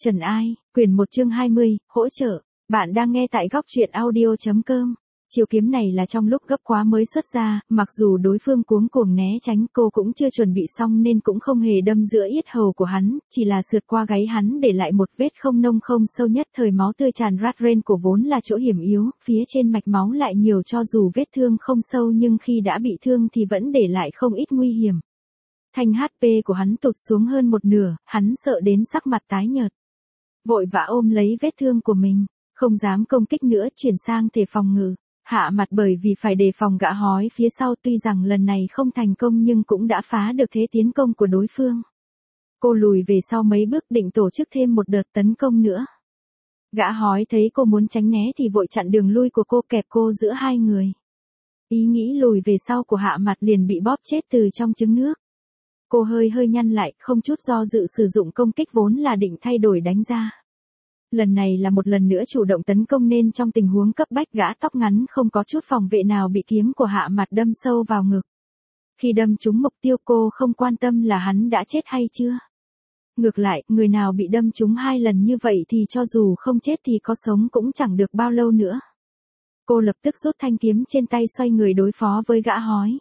Trần Ai, quyển 1 chương 20, hỗ trợ. Bạn đang nghe tại góc truyện audio.com. Chiêu kiếm này là trong lúc gấp quá mới xuất ra, mặc dù đối phương cuống cuồng né tránh, cô cũng chưa chuẩn bị xong nên cũng không hề đâm giữa yết hầu của hắn, chỉ là sượt qua gáy hắn để lại một vết không nông không sâu, nhất thời máu tươi tràn rát ren, cổ vốn là chỗ hiểm yếu, phía trên mạch máu lại nhiều, cho dù vết thương không sâu nhưng khi đã bị thương thì vẫn để lại không ít nguy hiểm. Thanh HP của hắn tụt xuống hơn một nửa, hắn sợ đến sắc mặt tái nhợt. Vội vã ôm lấy vết thương của mình, không dám công kích nữa, chuyển sang thể phòng ngự. Hạ mặt bởi vì phải đề phòng gã hói phía sau, tuy rằng lần này không thành công nhưng cũng đã phá được thế tiến công của đối phương. Cô lùi về sau mấy bước định tổ chức thêm một đợt tấn công nữa. Gã hói thấy cô muốn tránh né thì vội chặn đường lui của cô, kẹp cô giữa hai người. Ý nghĩ lùi về sau của Hạ mặt liền bị bóp chết từ trong trứng nước. Cô hơi nhăn lại, không chút do dự sử dụng công kích vốn là định thay đổi đánh ra. Lần này là một lần nữa chủ động tấn công nên trong tình huống cấp bách, gã tóc ngắn không có chút phòng vệ nào bị kiếm của Hạ mặt đâm sâu vào ngực. Khi đâm trúng mục tiêu, cô không quan tâm là hắn đã chết hay chưa. Ngược lại, người nào bị đâm trúng 2 lần như vậy thì cho dù không chết thì có sống cũng chẳng được bao lâu nữa. Cô lập tức rút thanh kiếm trên tay, xoay người đối phó với gã hói.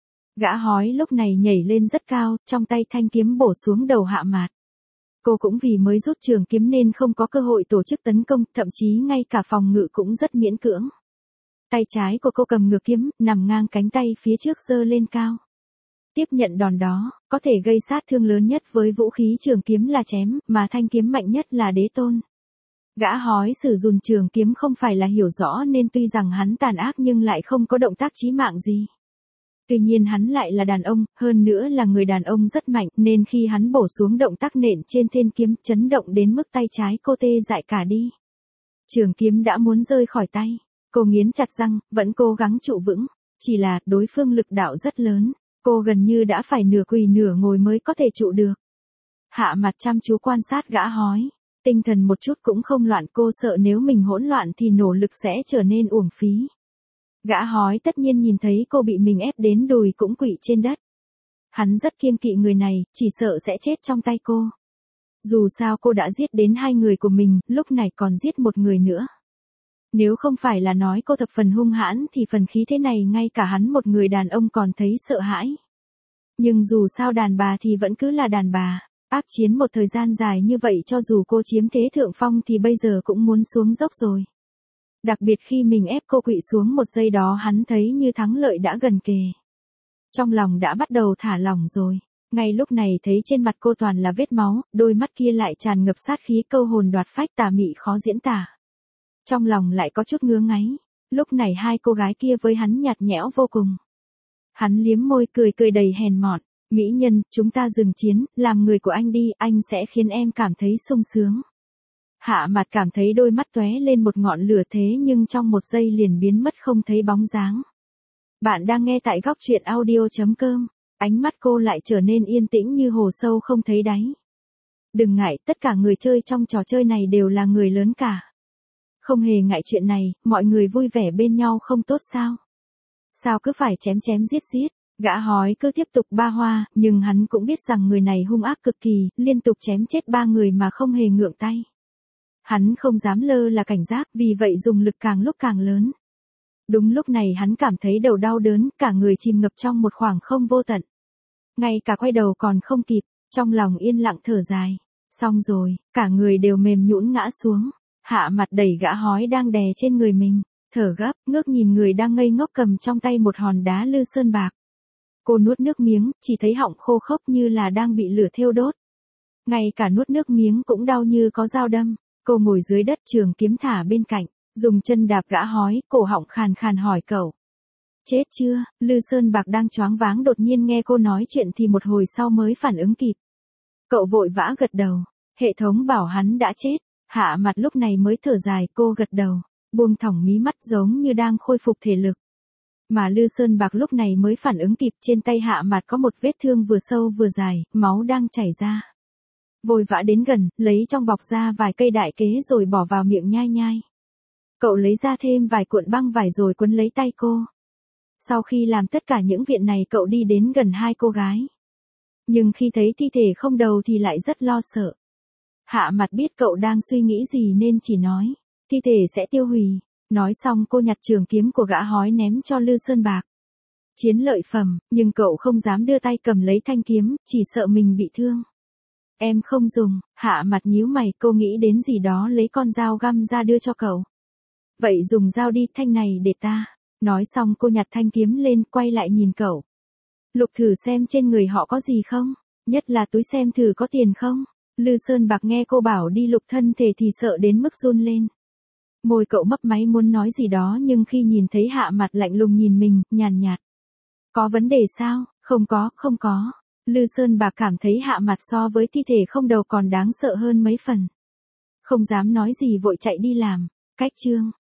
Gã hói lúc này nhảy lên rất cao, trong tay thanh kiếm bổ xuống đầu Hạ Mạt. Cô cũng vì mới rút trường kiếm nên không có cơ hội tổ chức tấn công, thậm chí ngay cả phòng ngự cũng rất miễn cưỡng. Tay trái của cô cầm ngược kiếm, nằm ngang cánh tay phía trước giơ lên cao. Tiếp nhận đòn đó, có thể gây sát thương lớn nhất với vũ khí trường kiếm là chém, mà thanh kiếm mạnh nhất là đế tôn. Gã hói sử dụng trường kiếm không phải là hiểu rõ nên tuy rằng hắn tàn ác nhưng lại không có động tác chí mạng gì. Tuy nhiên hắn lại là đàn ông, hơn nữa là người đàn ông rất mạnh, nên khi hắn bổ xuống, động tác nện trên thanh kiếm chấn động đến mức tay trái cô tê dại cả đi. Trường kiếm đã muốn rơi khỏi tay, cô nghiến chặt răng, vẫn cố gắng trụ vững, chỉ là đối phương lực đạo rất lớn, cô gần như đã phải nửa quỳ nửa ngồi mới có thể trụ được. Hạ mặt chăm chú quan sát gã hói, tinh thần một chút cũng không loạn, cô sợ nếu mình hỗn loạn thì nỗ lực sẽ trở nên uổng phí. Gã hói tất nhiên nhìn thấy cô bị mình ép đến đùi cũng quỵ trên đất. Hắn rất kiêng kỵ người này, chỉ sợ sẽ chết trong tay cô. Dù sao cô đã giết đến 2 người của mình, lúc này còn giết một người nữa. Nếu không phải là nói cô thập phần hung hãn thì phần khí thế này ngay cả hắn một người đàn ông còn thấy sợ hãi. Nhưng dù sao đàn bà thì vẫn cứ là đàn bà, ác chiến một thời gian dài như vậy, cho dù cô chiếm thế thượng phong thì bây giờ cũng muốn xuống dốc rồi. Đặc biệt khi mình ép cô quỵ xuống một giây đó, hắn thấy như thắng lợi đã gần kề. Trong lòng đã bắt đầu thả lỏng rồi. Ngay lúc này thấy trên mặt cô toàn là vết máu, đôi mắt kia lại tràn ngập sát khí, câu hồn đoạt phách, tà mị khó diễn tả. Trong lòng lại có chút ngứa ngáy. Lúc này 2 cô gái kia với hắn nhạt nhẽo vô cùng. Hắn liếm môi cười đầy hèn mọn. Mỹ nhân, chúng ta dừng chiến, làm người của anh đi, anh sẽ khiến em cảm thấy sung sướng. Hạ mặt cảm thấy đôi mắt tóe lên một ngọn lửa, thế nhưng trong một giây liền biến mất không thấy bóng dáng. Bạn đang nghe tại góc truyện audio.com. Ánh mắt cô lại trở nên yên tĩnh như hồ sâu không thấy đáy. Đừng ngại, tất cả người chơi trong trò chơi này đều là người lớn cả. Không hề ngại chuyện này, mọi người vui vẻ bên nhau không tốt sao? Sao cứ phải chém giết? Gã hói cứ tiếp tục ba hoa, nhưng hắn cũng biết rằng người này hung ác cực kỳ, liên tục chém chết 3 người mà không hề ngượng tay. Hắn không dám lơ là cảnh giác, vì vậy dùng lực càng lúc càng lớn. Đúng lúc này hắn cảm thấy đầu đau đớn, cả người chìm ngập trong một khoảng không vô tận. Ngay cả quay đầu còn không kịp, trong lòng yên lặng thở dài. Xong rồi, cả người đều mềm nhũn ngã xuống. Hạ mặt đẩy gã hói đang đè trên người mình, thở gấp, ngước nhìn người đang ngây ngốc cầm trong tay một hòn đá lư sơn bạc. Cô nuốt nước miếng, chỉ thấy họng khô khốc như là đang bị lửa thiêu đốt. Ngay cả nuốt nước miếng cũng đau như có dao đâm. Cô ngồi dưới đất, trường kiếm thả bên cạnh, dùng chân đạp gã hói, cổ họng khàn khàn hỏi cậu. Chết chưa? Lư Sơn Bạc đang choáng váng đột nhiên nghe cô nói chuyện thì một hồi sau mới phản ứng kịp. Cậu vội vã gật đầu, hệ thống bảo hắn đã chết. Hạ mặt lúc này mới thở dài, cô gật đầu, buông thõng mí mắt giống như đang khôi phục thể lực. Mà Lư Sơn Bạc lúc này mới phản ứng kịp, trên tay Hạ mặt có một vết thương vừa sâu vừa dài, máu đang chảy ra. Vội vã đến gần, lấy trong bọc ra vài cây đại kế rồi bỏ vào miệng nhai. Cậu lấy ra thêm vài cuộn băng vải rồi quấn lấy tay cô. Sau khi làm tất cả những việc này, cậu đi đến gần 2 cô gái. Nhưng khi thấy thi thể không đầu thì lại rất lo sợ. Hạ Mặt biết cậu đang suy nghĩ gì nên chỉ nói, thi thể sẽ tiêu hủy. Nói xong cô nhặt trường kiếm của gã hói ném cho Lư Sơn Bạc. Chiến lợi phẩm, nhưng cậu không dám đưa tay cầm lấy thanh kiếm, chỉ sợ mình bị thương. Em không dùng. Hạ Mặt nhíu mày, cô nghĩ đến gì đó lấy con dao găm ra đưa cho cậu. Vậy dùng dao đi, thanh này để ta. Nói xong cô nhặt thanh kiếm lên, quay lại nhìn cậu. Lục thử xem trên người họ có gì không, nhất là túi xem thử có tiền không. Lư Sơn Bạc nghe cô bảo đi lục thân thể thì sợ đến mức run lên. Môi cậu mấp máy muốn nói gì đó nhưng khi nhìn thấy Hạ Mặt lạnh lùng nhìn mình, nhàn nhạt. Có vấn đề sao? Không có. Lư Sơn Bạc cảm thấy Hạ Mặt so với thi thể không đầu còn đáng sợ hơn mấy phần. Không dám nói gì vội chạy đi làm. Cách chương